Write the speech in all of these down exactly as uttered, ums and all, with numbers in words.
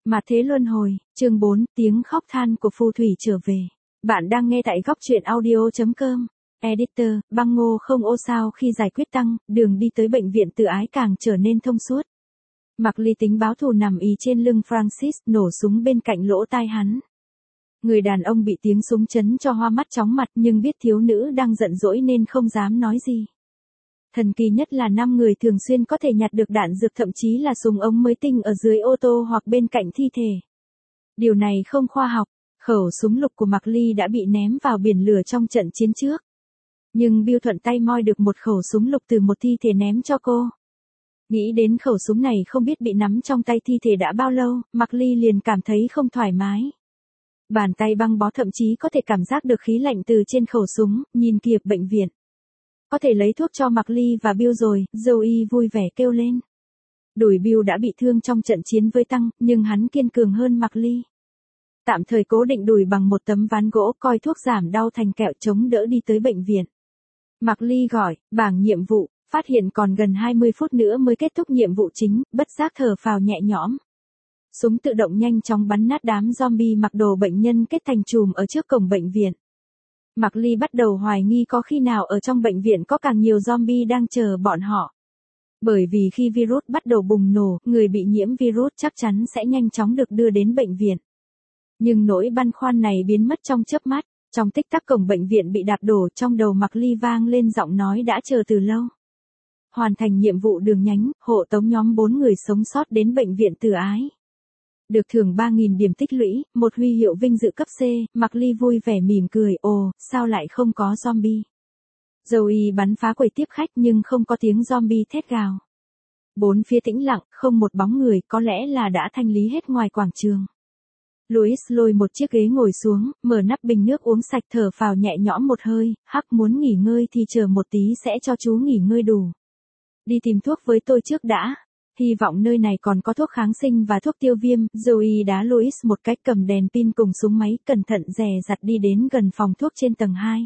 Mà thế luân hồi, chương bốn, tiếng khóc than của phù thủy trở về. Bạn đang nghe tại góc truyện audio chấm com. Editor, băng ngô không ô sao khi giải quyết tăng, đường đi tới bệnh viện tự ái càng trở nên thông suốt. Mặc Ly tính báo thù nằm ì trên lưng Francis, nổ súng bên cạnh lỗ tai hắn. Người đàn ông bị tiếng súng chấn cho hoa mắt chóng mặt nhưng biết thiếu nữ đang giận dỗi nên không dám nói gì. Thần kỳ nhất là năm người thường xuyên có thể nhặt được đạn dược, thậm chí là súng ống mới tinh ở dưới ô tô hoặc bên cạnh thi thể. Điều này không khoa học, khẩu súng lục của Mạc Ly đã bị ném vào biển lửa trong trận chiến trước. Nhưng Bill thuận tay moi được một khẩu súng lục từ một thi thể ném cho cô. Nghĩ đến khẩu súng này không biết bị nắm trong tay thi thể đã bao lâu, Mạc Ly liền cảm thấy không thoải mái. Bàn tay băng bó, thậm chí có thể cảm giác được khí lạnh từ trên khẩu súng, nhìn kìa bệnh viện. Có thể lấy thuốc cho Mạc Ly và Bill rồi, Joey vui vẻ kêu lên. Đùi Bill đã bị thương trong trận chiến với Tăng, nhưng hắn kiên cường hơn Mạc Ly. Tạm thời cố định đùi bằng một tấm ván gỗ, coi thuốc giảm đau thành kẹo chống đỡ đi tới bệnh viện. Mạc Ly gọi, bảng nhiệm vụ, phát hiện còn gần hai mươi phút nữa mới kết thúc nhiệm vụ chính, bất giác thở phào nhẹ nhõm. Súng tự động nhanh chóng bắn nát đám zombie mặc đồ bệnh nhân kết thành chùm ở trước cổng bệnh viện. Mạc Ly bắt đầu hoài nghi có khi nào ở trong bệnh viện có càng nhiều zombie đang chờ bọn họ. Bởi vì khi virus bắt đầu bùng nổ, người bị nhiễm virus chắc chắn sẽ nhanh chóng được đưa đến bệnh viện. Nhưng nỗi băn khoăn này biến mất trong chớp mắt, trong tích tắc cổng bệnh viện bị đạp đổ, trong đầu Mạc Ly vang lên giọng nói đã chờ từ lâu. Hoàn thành nhiệm vụ đường nhánh, hộ tống nhóm bốn người sống sót đến bệnh viện Từ Ái. Được thưởng ba nghìn điểm tích lũy, một huy hiệu vinh dự cấp C, Mạc Ly vui vẻ mỉm cười, ồ, sao lại không có zombie. Joey bắn phá quầy tiếp khách nhưng không có tiếng zombie thét gào. Bốn phía tĩnh lặng, không một bóng người, có lẽ là đã thanh lý hết ngoài quảng trường. Louis lôi một chiếc ghế ngồi xuống, mở nắp bình nước uống sạch, thở phào nhẹ nhõm một hơi, hắc muốn nghỉ ngơi thì chờ một tí sẽ cho chú nghỉ ngơi đủ. Đi tìm thuốc với tôi trước đã. Hy vọng nơi này còn có thuốc kháng sinh và thuốc tiêu viêm. Joey đá Louis một cách, cầm đèn pin cùng súng máy, cẩn thận dè dặt đi đến gần phòng thuốc trên tầng hai.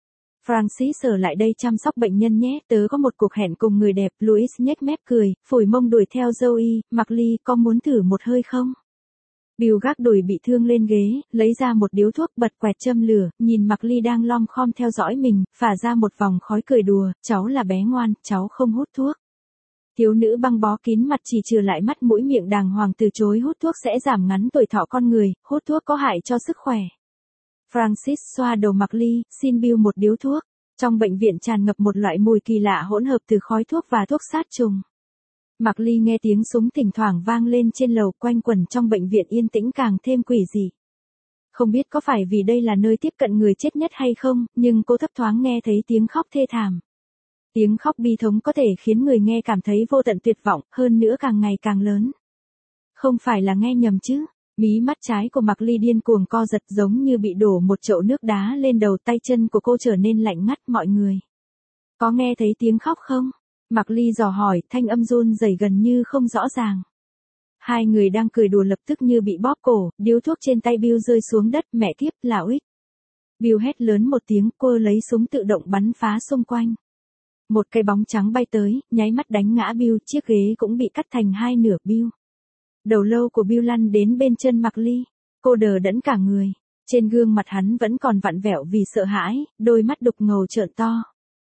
Francis ở lại đây chăm sóc bệnh nhân nhé, tớ có một cuộc hẹn cùng người đẹp. Louis nhếch mép cười, phủi mông đuổi theo Joey. Mạc Ly, có muốn thử một hơi không? Bill gác đùi bị thương lên ghế, lấy ra một điếu thuốc, bật quẹt châm lửa, nhìn Mạc Ly đang lom khom theo dõi mình, phả ra một vòng khói cười đùa, cháu là bé ngoan, cháu không hút thuốc. Thiếu nữ băng bó kín mặt chỉ trừ lại mắt mũi miệng đàng hoàng từ chối, hút thuốc sẽ giảm ngắn tuổi thọ con người, hút thuốc có hại cho sức khỏe. Francis xoa đầu Mạc Ly, xin Bill một điếu thuốc. Trong bệnh viện tràn ngập một loại mùi kỳ lạ hỗn hợp từ khói thuốc và thuốc sát trùng. Mạc Ly nghe tiếng súng thỉnh thoảng vang lên trên lầu, quanh quẩn trong bệnh viện yên tĩnh càng thêm quỷ dị. Không biết có phải vì đây là nơi tiếp cận người chết nhất hay không, nhưng cô thấp thoáng nghe thấy tiếng khóc thê thảm. Tiếng khóc bi thống có thể khiến người nghe cảm thấy vô tận tuyệt vọng, hơn nữa càng ngày càng lớn. Không phải là nghe nhầm chứ? Mí mắt trái của Mạc Ly điên cuồng co giật, giống như bị đổ một chậu nước đá lên đầu, tay chân của cô trở nên lạnh ngắt. Mọi người có nghe thấy tiếng khóc không? Mạc Ly dò hỏi, thanh âm run rẩy gần như không rõ ràng. Hai người đang cười đùa lập tức như bị bóp cổ, điếu thuốc trên tay Bill rơi xuống đất, mẹ kiếp, là Uy. Bill hét lớn một tiếng, cô lấy súng tự động bắn phá xung quanh. Một cái bóng trắng bay tới, nháy mắt đánh ngã Bill, chiếc ghế cũng bị cắt thành hai nửa. Bill. Đầu lâu của Bill lăn đến bên chân Mạc Ly. Cô đờ đẫn cả người. Trên gương mặt hắn vẫn còn vặn vẹo vì sợ hãi, đôi mắt đục ngầu trợn to.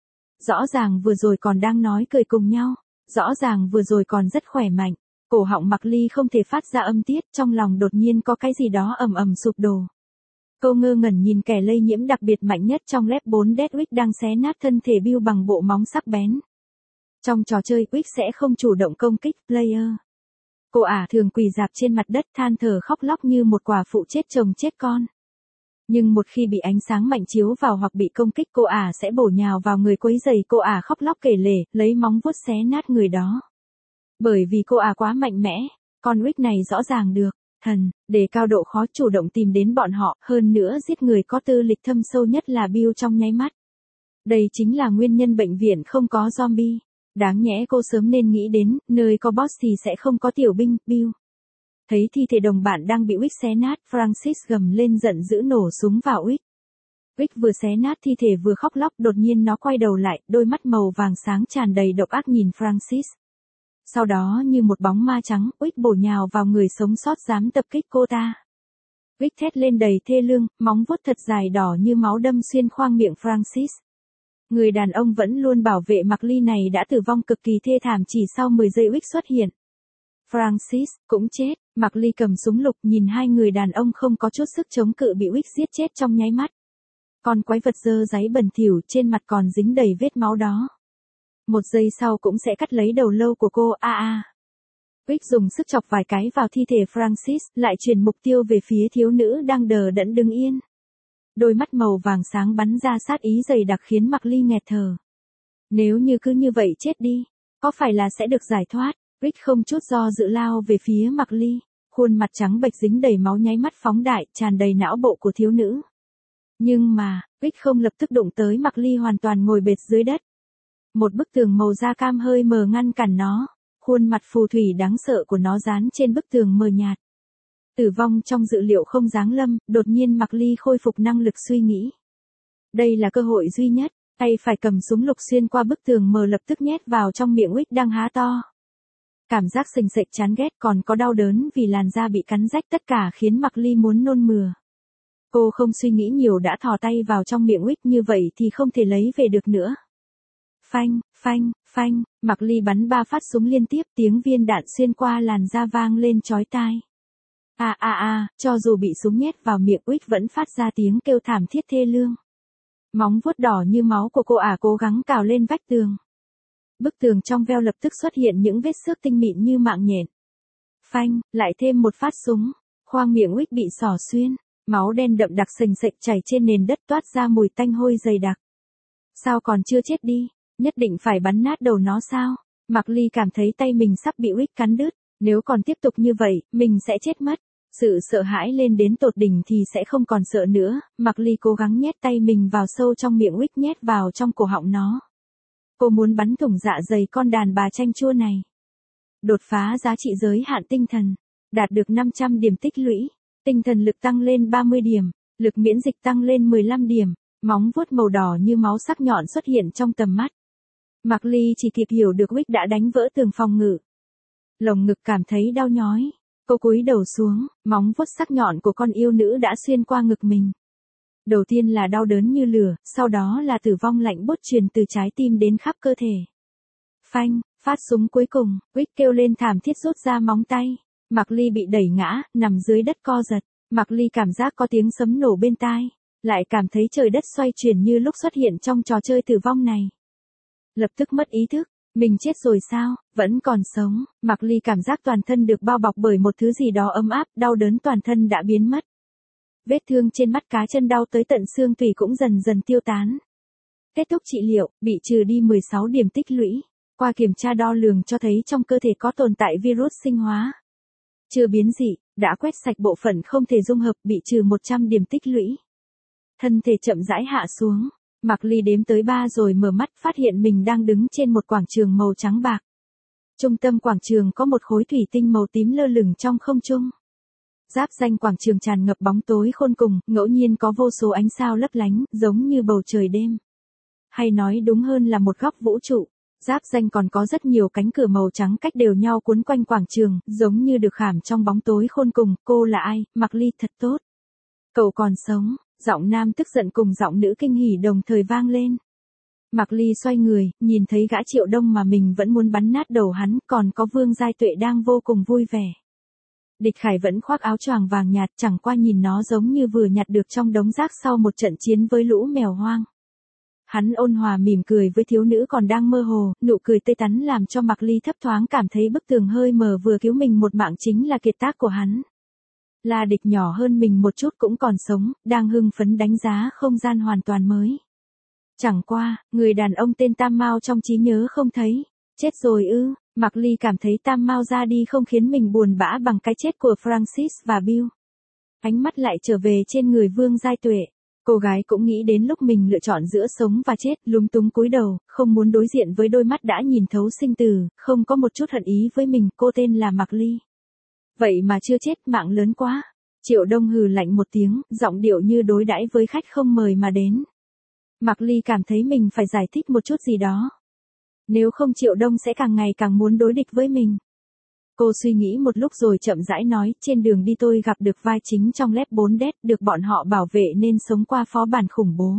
Rõ ràng vừa rồi còn đang nói cười cùng nhau. Rõ ràng vừa rồi còn rất khỏe mạnh. Cổ họng Mạc Ly không thể phát ra âm tiết, trong lòng đột nhiên có cái gì đó ầm ầm sụp đổ. Cô ngơ ngẩn nhìn kẻ lây nhiễm đặc biệt mạnh nhất trong lab bốn, Deadwick đang xé nát thân thể Bill bằng bộ móng sắc bén. Trong trò chơi, Wick sẽ không chủ động công kích player. Cô ả thường quỳ rạp trên mặt đất than thở khóc lóc như một quả phụ chết chồng chết con. Nhưng một khi bị ánh sáng mạnh chiếu vào hoặc bị công kích, cô ả sẽ bổ nhào vào người quấy rầy. Cô ả khóc lóc kể lể, lấy móng vuốt xé nát người đó. Bởi vì cô ả quá mạnh mẽ, con Wick này rõ ràng được. Thần, để cao độ khó chủ động tìm đến bọn họ, hơn nữa giết người có tư lịch thâm sâu nhất là Bill trong nháy mắt. Đây chính là nguyên nhân bệnh viện không có zombie. Đáng nhẽ cô sớm nên nghĩ đến, nơi có boss thì sẽ không có tiểu binh. Bill. Thấy thi thể đồng bạn đang bị Wick xé nát, Francis gầm lên giận dữ nổ súng vào Wick. Wick vừa xé nát thi thể vừa khóc lóc, đột nhiên nó quay đầu lại, đôi mắt màu vàng sáng tràn đầy độc ác nhìn Francis. Sau đó như một bóng ma trắng, Wick bổ nhào vào người sống sót dám tập kích cô ta. Wick thét lên đầy thê lương, móng vuốt thật dài đỏ như máu đâm xuyên khoang miệng Francis. Người đàn ông vẫn luôn bảo vệ Marley này đã tử vong cực kỳ thê thảm chỉ sau mười giây Wick xuất hiện. Francis cũng chết, Marley cầm súng lục nhìn hai người đàn ông không có chút sức chống cự bị Wick giết chết trong nháy mắt. Con quái vật dơ dáy bẩn thỉu trên mặt còn dính đầy vết máu đó. Một giây sau cũng sẽ cắt lấy đầu lâu của cô, a a. Wick dùng sức chọc vài cái vào thi thể Francis, lại chuyển mục tiêu về phía thiếu nữ đang đờ đẫn đứng yên. Đôi mắt màu vàng sáng bắn ra sát ý dày đặc khiến Marley nghẹt thở. Nếu như cứ như vậy chết đi, có phải là sẽ được giải thoát? Wick không chút do dự lao về phía Marley, khuôn mặt trắng bệch dính đầy máu nháy mắt phóng đại, tràn đầy não bộ của thiếu nữ. Nhưng mà, Wick không lập tức đụng tới Marley hoàn toàn ngồi bệt dưới đất. Một bức tường màu da cam hơi mờ ngăn cản nó, khuôn mặt phù thủy đáng sợ của nó dán trên bức tường mờ nhạt. Tử vong trong dự liệu không giáng lâm, đột nhiên Marley khôi phục năng lực suy nghĩ. Đây là cơ hội duy nhất, tay phải cầm súng lục xuyên qua bức tường mờ lập tức nhét vào trong miệng Wick đang há to. Cảm giác sình sệch chán ghét còn có đau đớn vì làn da bị cắn rách tất cả khiến Marley muốn nôn mửa. Cô không suy nghĩ nhiều đã thò tay vào trong miệng Wick như vậy thì không thể lấy về được nữa. Phanh, phanh, phanh, Marley bắn ba phát súng liên tiếp, tiếng viên đạn xuyên qua làn da vang lên chói tai. A a a, cho dù bị súng nhét vào miệng Wick vẫn phát ra tiếng kêu thảm thiết thê lương. Móng vuốt đỏ như máu của cô ả cố gắng cào lên vách tường. Bức tường trong veo lập tức xuất hiện những vết xước tinh mịn như mạng nhện. Phanh, lại thêm một phát súng, khoang miệng Wick bị xỏ xuyên, máu đen đậm đặc sình sệch chảy trên nền đất toát ra mùi tanh hôi dày đặc. Sao còn chưa chết đi, nhất định phải bắn nát đầu nó sao? Marley cảm thấy tay mình sắp bị Wick cắn đứt, nếu còn tiếp tục như vậy, mình sẽ chết mất. Sự sợ hãi lên đến tột đỉnh thì sẽ không còn sợ nữa, Marley cố gắng nhét tay mình vào sâu trong miệng Wick nhét vào trong cổ họng nó. Cô muốn bắn thủng dạ dày con đàn bà chanh chua này. Đột phá giá trị giới hạn tinh thần, đạt được năm trăm điểm tích lũy, tinh thần lực tăng lên ba mươi điểm, lực miễn dịch tăng lên mười lăm điểm, móng vuốt màu đỏ như máu sắc nhọn xuất hiện trong tầm mắt. Marley chỉ kịp hiểu được Wick đã đánh vỡ tường phòng ngự. Lồng ngực cảm thấy đau nhói. Cô cúi đầu xuống, móng vuốt sắc nhọn của con yêu nữ đã xuyên qua ngực mình. Đầu tiên là đau đớn như lửa, sau đó là tử vong lạnh buốt truyền từ trái tim đến khắp cơ thể. Phanh, phát súng cuối cùng, Wick kêu lên thảm thiết rút ra móng tay. Marley bị đẩy ngã, nằm dưới đất co giật. Marley cảm giác có tiếng sấm nổ bên tai, lại cảm thấy trời đất xoay chuyển như lúc xuất hiện trong trò chơi tử vong này. Lập tức mất ý thức. Mình chết rồi sao, vẫn còn sống, Marley cảm giác toàn thân được bao bọc bởi một thứ gì đó ấm áp, đau đớn toàn thân đã biến mất. Vết thương trên mắt cá chân đau tới tận xương tủy cũng dần dần tiêu tán. Kết thúc trị liệu, bị trừ đi mười sáu điểm tích lũy, qua kiểm tra đo lường cho thấy trong cơ thể có tồn tại virus sinh hóa. Chưa biến dị, đã quét sạch bộ phận không thể dung hợp, bị trừ một trăm điểm tích lũy. Thân thể chậm rãi hạ xuống. Marley đếm tới ba rồi mở mắt phát hiện mình đang đứng trên một quảng trường màu trắng bạc. Trung tâm quảng trường có một khối thủy tinh màu tím lơ lửng trong không trung. Giáp ranh quảng trường tràn ngập bóng tối khôn cùng, ngẫu nhiên có vô số ánh sao lấp lánh, giống như bầu trời đêm. Hay nói đúng hơn là một góc vũ trụ. Giáp ranh còn có rất nhiều cánh cửa màu trắng cách đều nhau cuốn quanh quảng trường, giống như được khảm trong bóng tối khôn cùng. Cô là ai? Marley thật tốt. Cậu còn sống. Giọng nam tức giận cùng giọng nữ kinh hỉ đồng thời vang lên. Marley xoay người, nhìn thấy gã Triệu Đông mà mình vẫn muốn bắn nát đầu hắn, còn có Vương Giai Tuệ đang vô cùng vui vẻ. Địch Khải vẫn khoác áo choàng vàng nhạt, chẳng qua nhìn nó giống như vừa nhặt được trong đống rác sau một trận chiến với lũ mèo hoang. Hắn ôn hòa mỉm cười với thiếu nữ còn đang mơ hồ, nụ cười tươi tắn làm cho Marley thấp thoáng cảm thấy bức tường hơi mờ vừa cứu mình một mạng chính là kiệt tác của hắn. La Địch nhỏ hơn mình một chút cũng còn sống, đang hưng phấn đánh giá không gian hoàn toàn mới. Chẳng qua, người đàn ông tên Tam Mao trong trí nhớ không thấy. Chết rồi ư, Marley cảm thấy Tam Mao ra đi không khiến mình buồn bã bằng cái chết của Francis và Bill. Ánh mắt lại trở về trên người Vương Giai Tuệ. Cô gái cũng nghĩ đến lúc mình lựa chọn giữa sống và chết, lúng túng cúi đầu, không muốn đối diện với đôi mắt đã nhìn thấu sinh tử, không có một chút hận ý với mình. Cô tên là Marley. Vậy mà chưa chết, mạng lớn quá. Triệu Đông hừ lạnh một tiếng, giọng điệu như đối đãi với khách không mời mà đến. Marley cảm thấy mình phải giải thích một chút gì đó. Nếu không Triệu Đông sẽ càng ngày càng muốn đối địch với mình. Cô suy nghĩ một lúc rồi chậm rãi nói, trên đường đi tôi gặp được vai chính trong Left bốn Dead, được bọn họ bảo vệ nên sống qua phó bản khủng bố.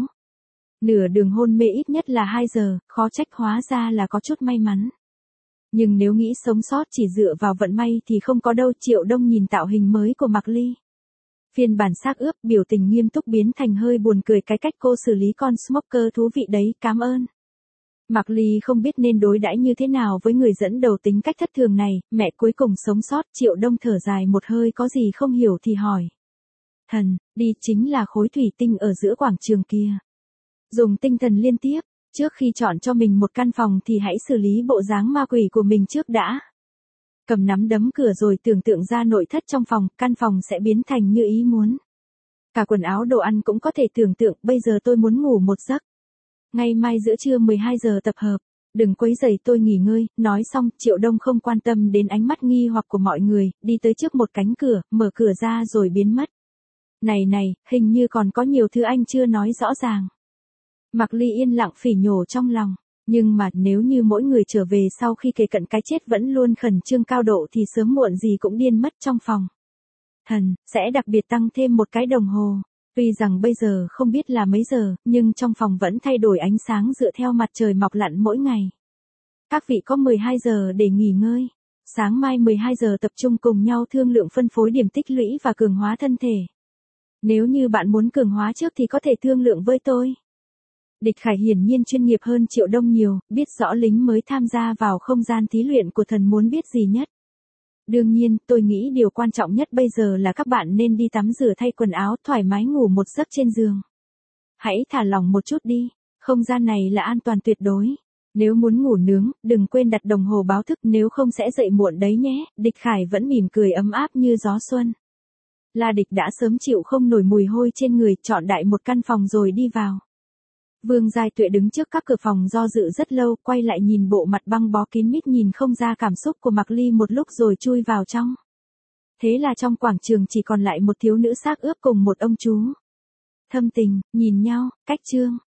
Nửa đường hôn mê ít nhất là hai giờ, khó trách hóa ra là có chút may mắn. Nhưng nếu nghĩ sống sót chỉ dựa vào vận may thì không có đâu. Triệu Đông nhìn tạo hình mới của Mạc Ly. Phiên bản xác ướp, biểu tình nghiêm túc biến thành hơi buồn cười, cái cách cô xử lý con smoker thú vị đấy, cảm ơn. Mạc Ly không biết nên đối đãi như thế nào với người dẫn đầu tính cách thất thường này, mẹ cuối cùng sống sót. Triệu Đông thở dài một hơi, có gì không hiểu thì hỏi. Thần, đi chính là khối thủy tinh ở giữa quảng trường kia. Dùng tinh thần liên tiếp, trước khi chọn cho mình một căn phòng thì hãy xử lý bộ dáng ma quỷ của mình trước đã. Cầm nắm đấm cửa rồi tưởng tượng ra nội thất trong phòng, căn phòng sẽ biến thành như ý muốn. Cả quần áo đồ ăn cũng có thể tưởng tượng, bây giờ tôi muốn ngủ một giấc. Ngày mai giữa trưa mười hai giờ tập hợp, đừng quấy rầy tôi nghỉ ngơi. Nói xong, Triệu Đông không quan tâm đến ánh mắt nghi hoặc của mọi người, đi tới trước một cánh cửa, mở cửa ra rồi biến mất. Này này, hình như còn có nhiều thứ anh chưa nói rõ ràng. Mạc Ly yên lặng phỉ nhổ trong lòng. Nhưng mà nếu như mỗi người trở về sau khi kề cận cái chết vẫn luôn khẩn trương cao độ thì sớm muộn gì cũng điên mất trong phòng. Thần, sẽ đặc biệt tăng thêm một cái đồng hồ. Tuy rằng bây giờ không biết là mấy giờ, nhưng trong phòng vẫn thay đổi ánh sáng dựa theo mặt trời mọc lặn mỗi ngày. Các vị có mười hai giờ để nghỉ ngơi. Sáng mai mười hai giờ tập trung cùng nhau thương lượng phân phối điểm tích lũy và cường hóa thân thể. Nếu như bạn muốn cường hóa trước thì có thể thương lượng với tôi. Địch Khải hiển nhiên chuyên nghiệp hơn Triệu Đông nhiều, biết rõ lính mới tham gia vào không gian thí luyện của thần muốn biết gì nhất. Đương nhiên, tôi nghĩ điều quan trọng nhất bây giờ là các bạn nên đi tắm rửa thay quần áo, thoải mái ngủ một giấc trên giường. Hãy thả lỏng một chút đi, không gian này là an toàn tuyệt đối. Nếu muốn ngủ nướng, đừng quên đặt đồng hồ báo thức, nếu không sẽ dậy muộn đấy nhé. Địch Khải vẫn mỉm cười ấm áp như gió xuân. La Địch đã sớm chịu không nổi mùi hôi trên người, chọn đại một căn phòng rồi đi vào. Vương Giai Tuệ đứng trước các cửa phòng do dự rất lâu, quay lại nhìn bộ mặt băng bó kín mít nhìn không ra cảm xúc của Mạc Ly một lúc rồi chui vào trong. Thế là trong quảng trường chỉ còn lại một thiếu nữ xác ướp cùng một ông chú. Thâm tình, nhìn nhau, cách chương.